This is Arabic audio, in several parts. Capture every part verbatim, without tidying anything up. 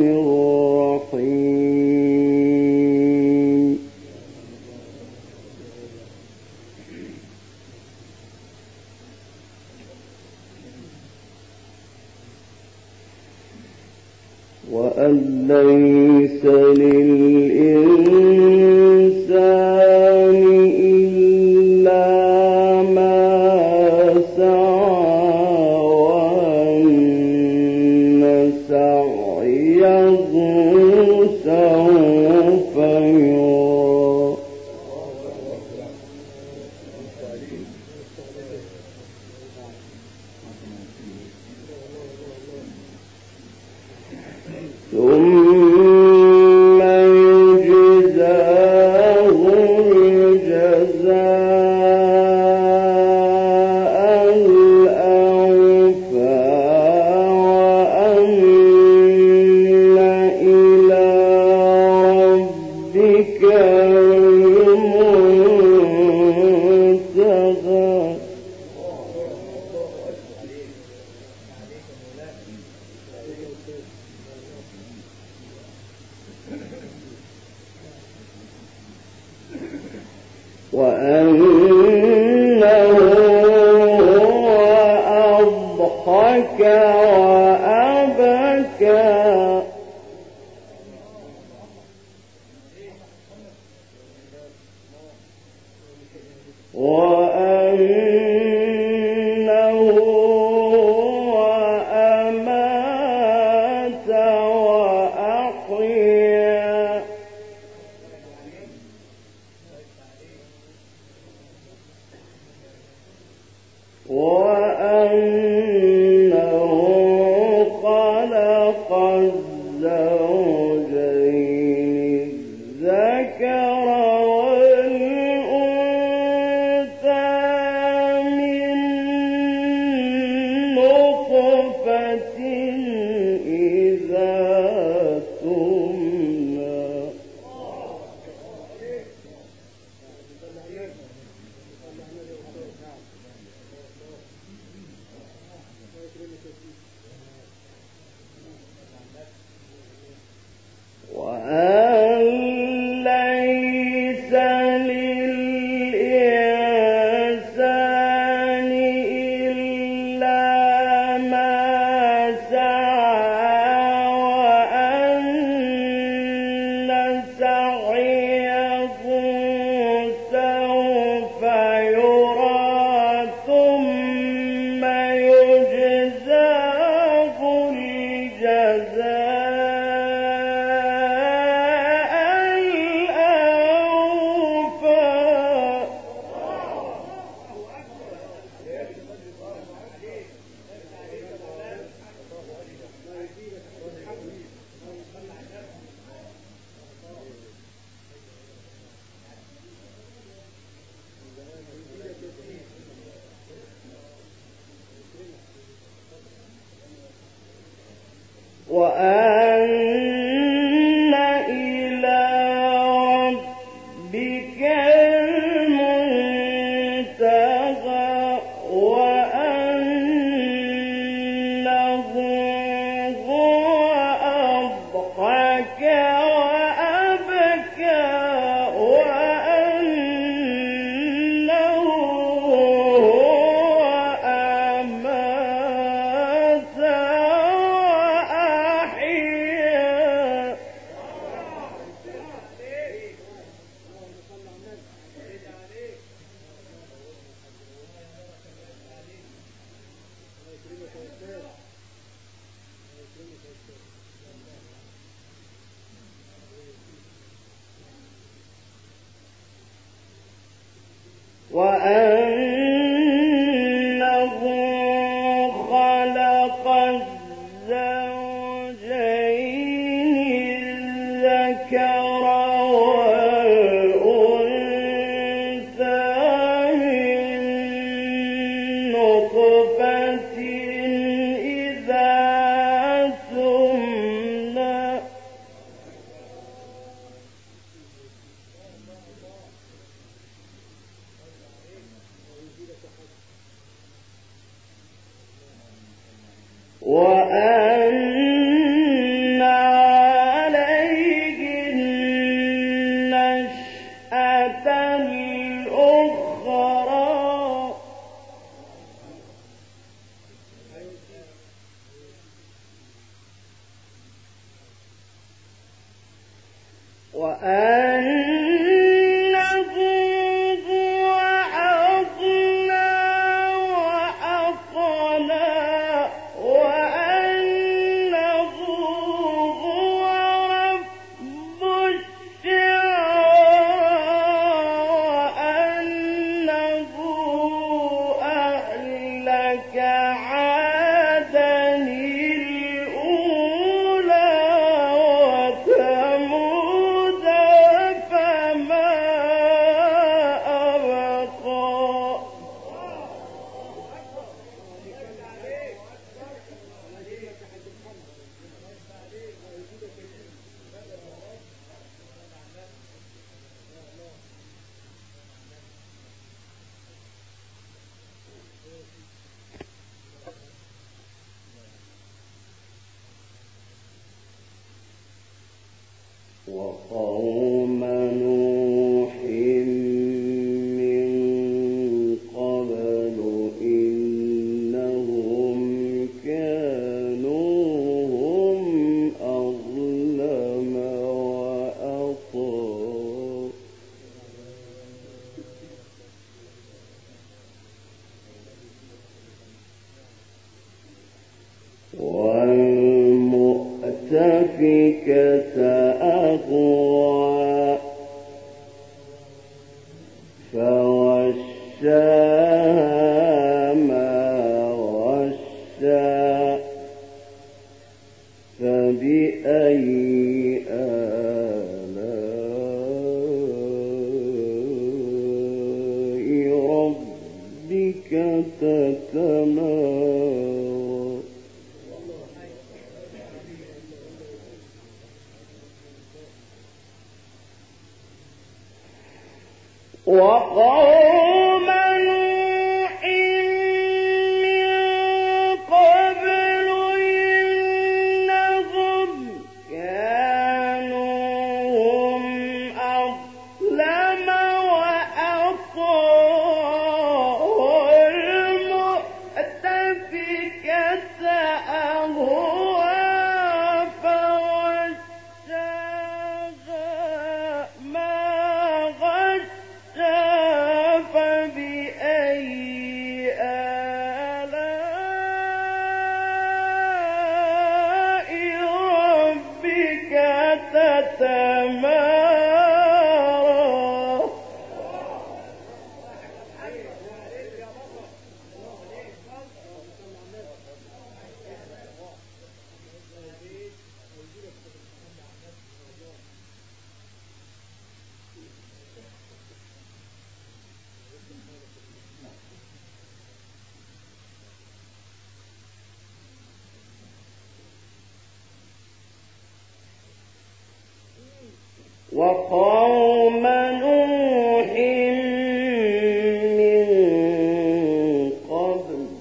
الرحيم وأن ليس للإنسان إلا ما سعى وأن سعيه سوف يرى ثم يجزاه الجزاء الأوفى وأن إلى ربك المنتهى وأنه هو أضحك وأبكى وأنه هو أمات وأحيا وأنه خلق الزوجين الذكر والأنثى من نطفة إذا تمنى وأن ليس للإنسان إلا ما سعى وأن سعيه سوف يرى ثم يجزاه الجزاء وأن إلى ربك المنتهى وأنه هو أضحك وأبكى وأنه هو أمات وأحيا وأنه خلق الزوجين الذكر والأنثى من نطفة إذا تمنى وأنه هو أغنى وأقنى وأنه هو رب الشعرى وأنه أهلك عادا الأولى وثمود فما أبقى. وقوم نوح من قبل إنهم كانوا هم أظلم وأطغى. والمؤتفكة أهوى فغشاها ما غشا فبأي آلاء ربك تتمارى. وقوم نوح من قبل إنهم كانوا هم أظلم وأطغى. والمؤتفكة أهوى فغشاها ما غشا فبأي آلاء ربك تتمارى. وقوم نوح من قبل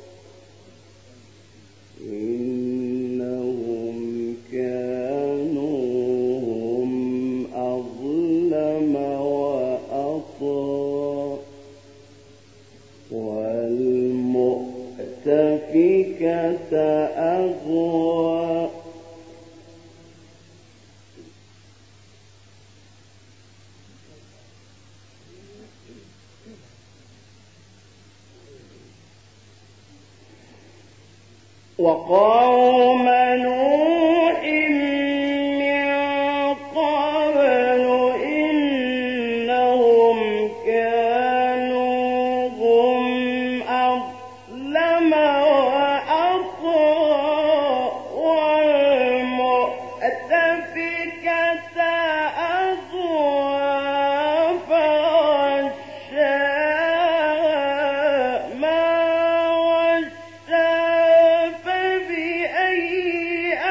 إنهم كانوا هم أظلم وأطغى. والمؤتفكة أهوى وقوم نوح من قبل إنهم كانوا هم أظلم وأطغى. والمؤتفكة أهوى فغشاها ما غشا فبأي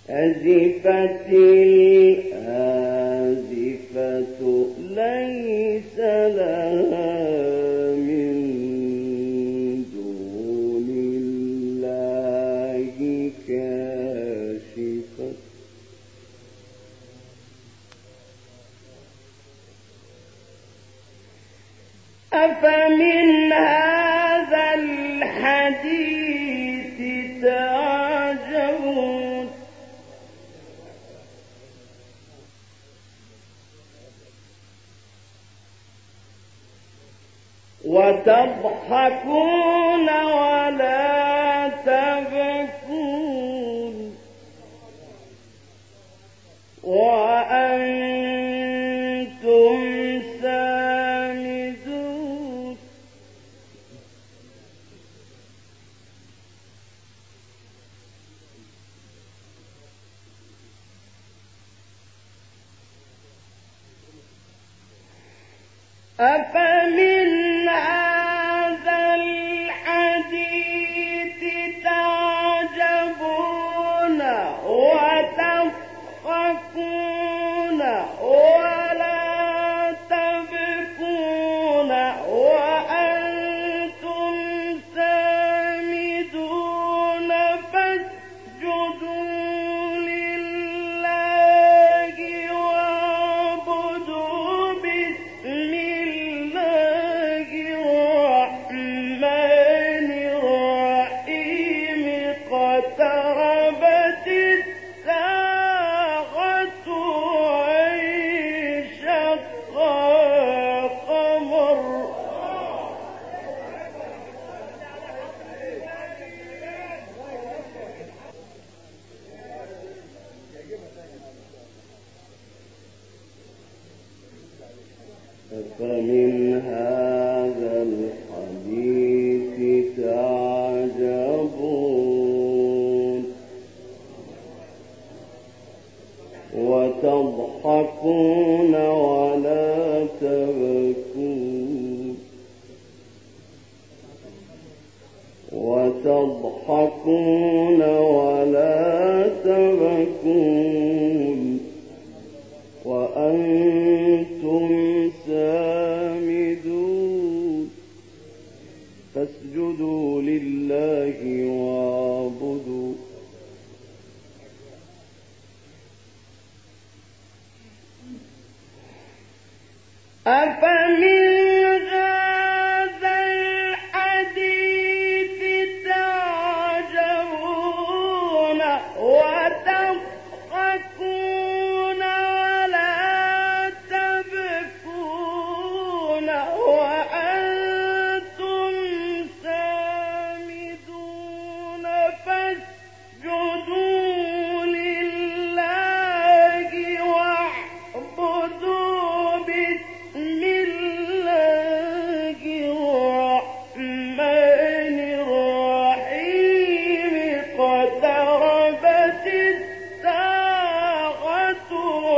أزفت الآزفة ليس لها من دون الله كاشفة أفمن هذا الحديث تعجبون وتضحكون ولا تبكون وأنتم سامدون أفمن هذا الحديث تعجبون وتضحكون ولا تبكون وأنتم سامدون فاسجدوا لله واعبدوا باسم الله الرحمن الرحيم اقتربت الساعة وانشق القمر أفمن هذا الحديث تعجبون وتضحكون ولا تبكون وتضحكون ولا تبكون وأنتم سامدون فاسجدوا لله واعبدوا أفمن هذا الحديث تعجبون وتضحكون ولا تبكون وأنتم سامدون فاسجدوا لله واعبدوا باسم الله الرحمن الرحيم اقتربت الساعة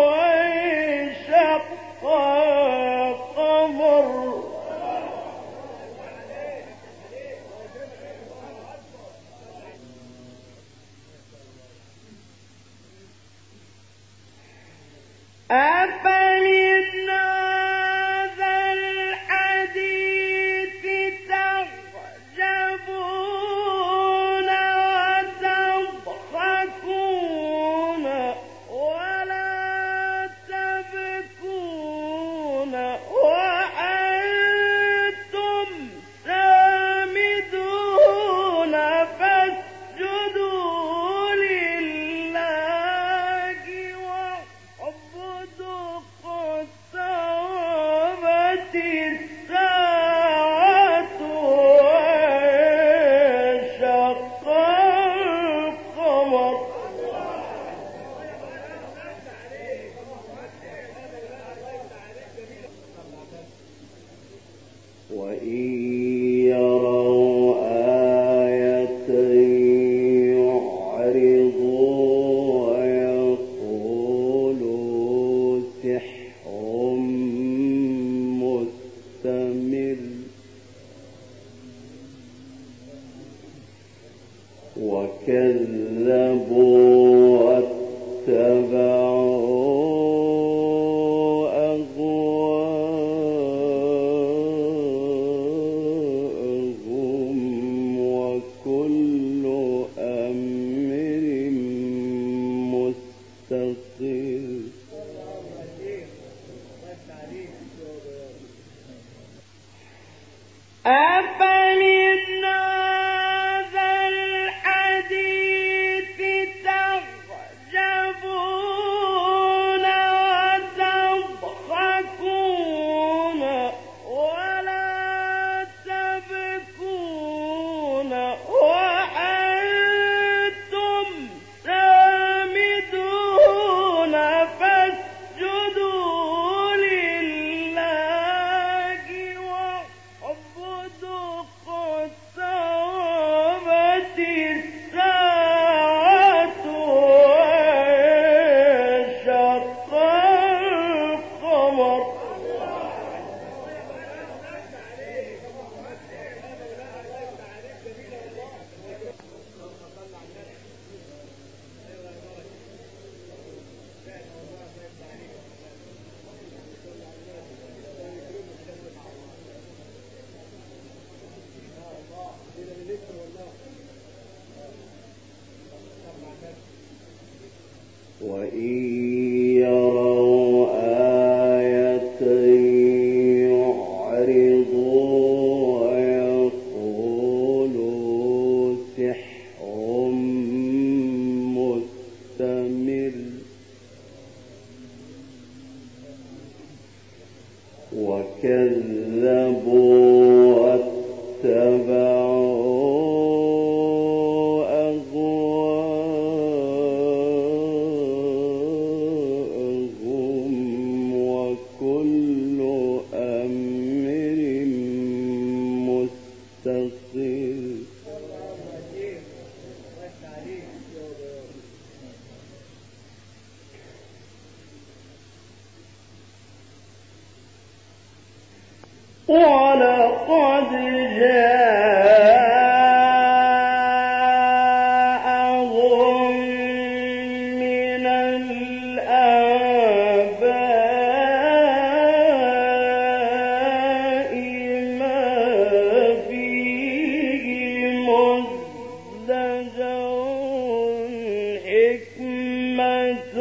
وانشق القمر أفمن هذا الحديث تعجبون وتضحكون ولا تبكون وأنتم سامدون فاسجدوا لله واعبدوا وكذبوا واتبعوا أهواءهم وكل أمر مستقيم. ولقد جاءهم من الآباء ما فيه مزدجر حكمة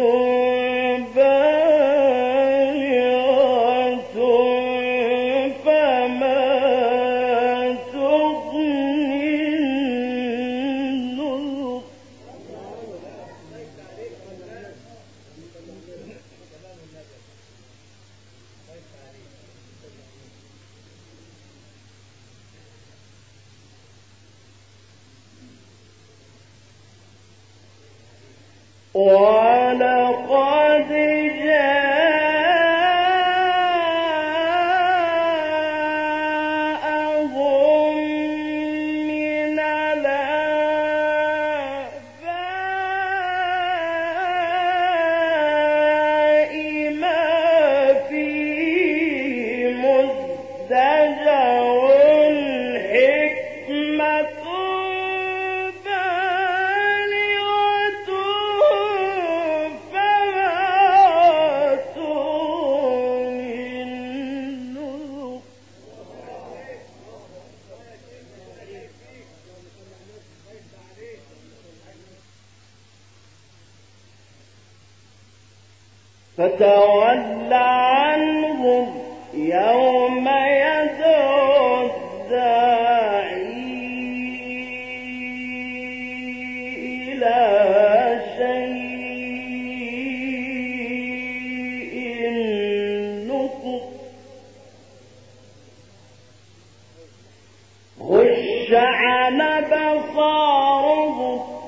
ولقد جاءهم من الآباء ما فيه مزدجر حكمة فتول عنهم يوم يدعو الداعي إلى شيء نكر خش عن بصارهم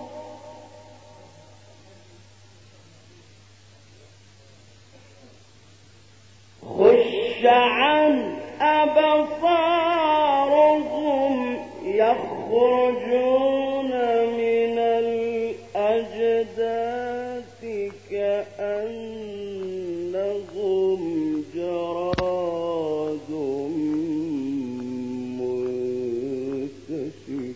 خش عن أبصارهم يخرجون من الأجداث كأنهم جراد منتشر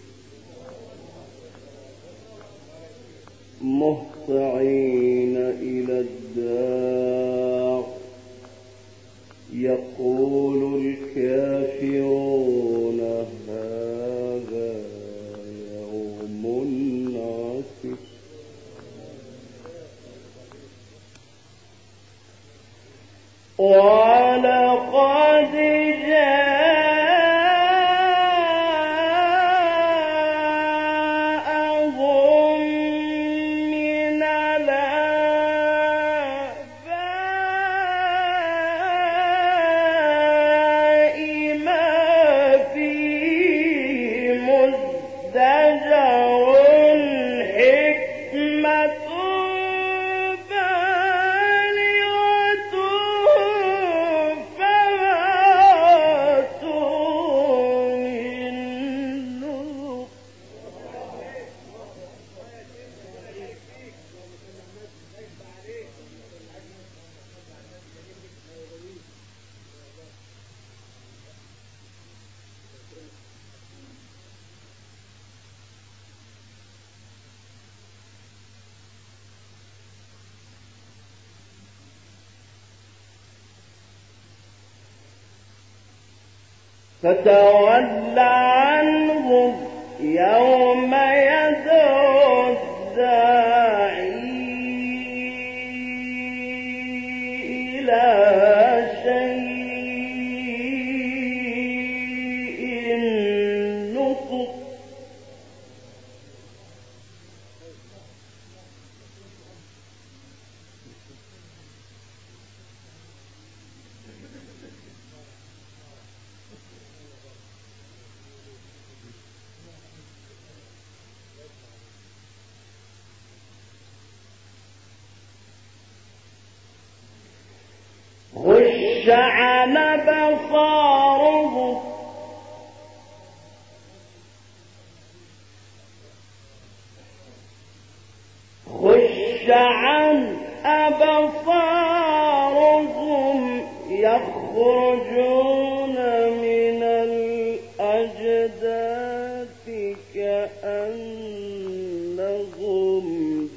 مهطعين إلى الداع يقول الكافرون هذا يوم عسر ولقد جاءهم من الآباء ما فيه مزدجر حكمة فتول عنهم يوم يدعو الداعي إلى شيء نكر عن أبصارهم خش عن أبصارهم يخرجون من الأجداث كأنهم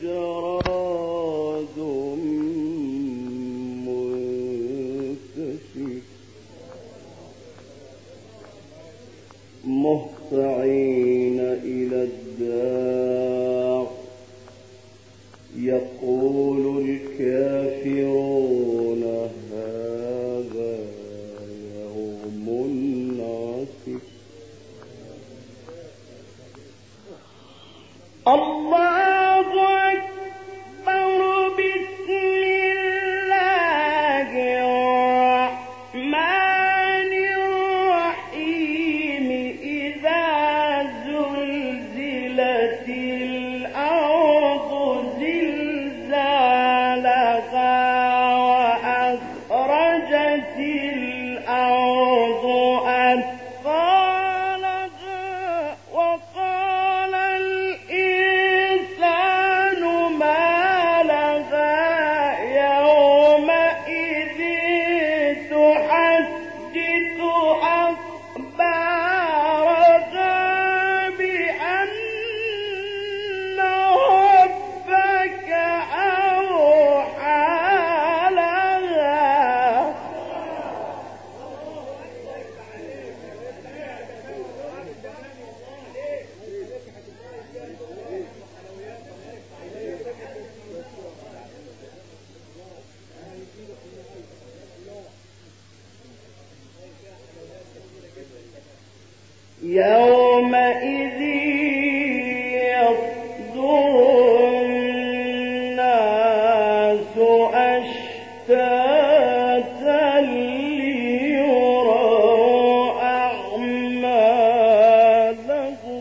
جراد منتشر مهطعين إلى الداع يقول الكافرون هذا يوم عسر الله أكبر بسم الله الرحمن الرحيم إذا زلزلت الأرض زلزالها وأخرجت الأرض أثقالها وقال الإنسان ما لها يومئذ تحدث أخبارها بأن ربك أوحى لها يومئذ يصدر الناس أشتاتا ليروا أعمالهم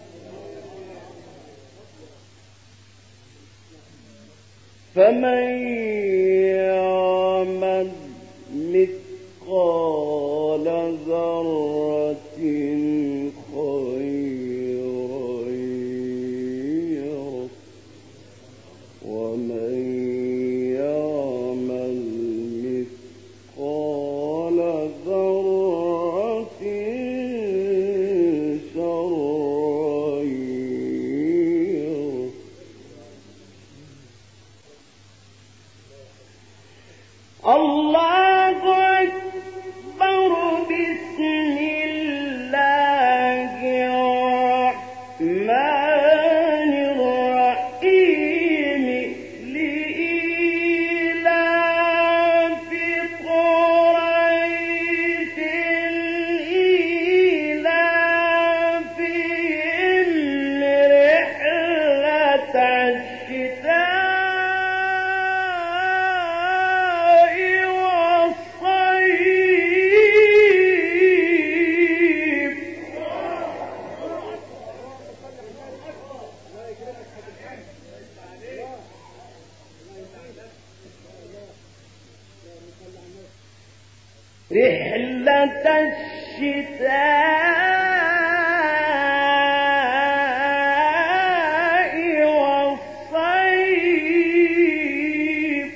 فمن يعمل مثقال ذرة خيرا يره ومن يعمل مثقال ذرة شرا يره الله أكبر بسم الله الرحمن الرحيم لإيلاف قريش إيلافهم رحلة الشتاء رحلة الشتاء والصيف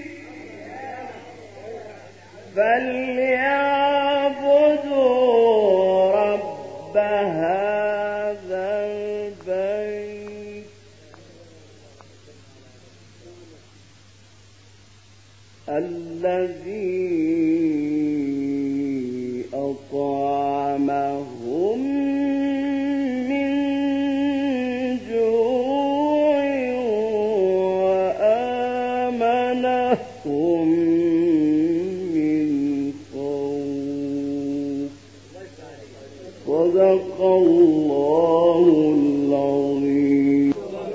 فليعبدوا رب هذا البيت الذي أطعمهم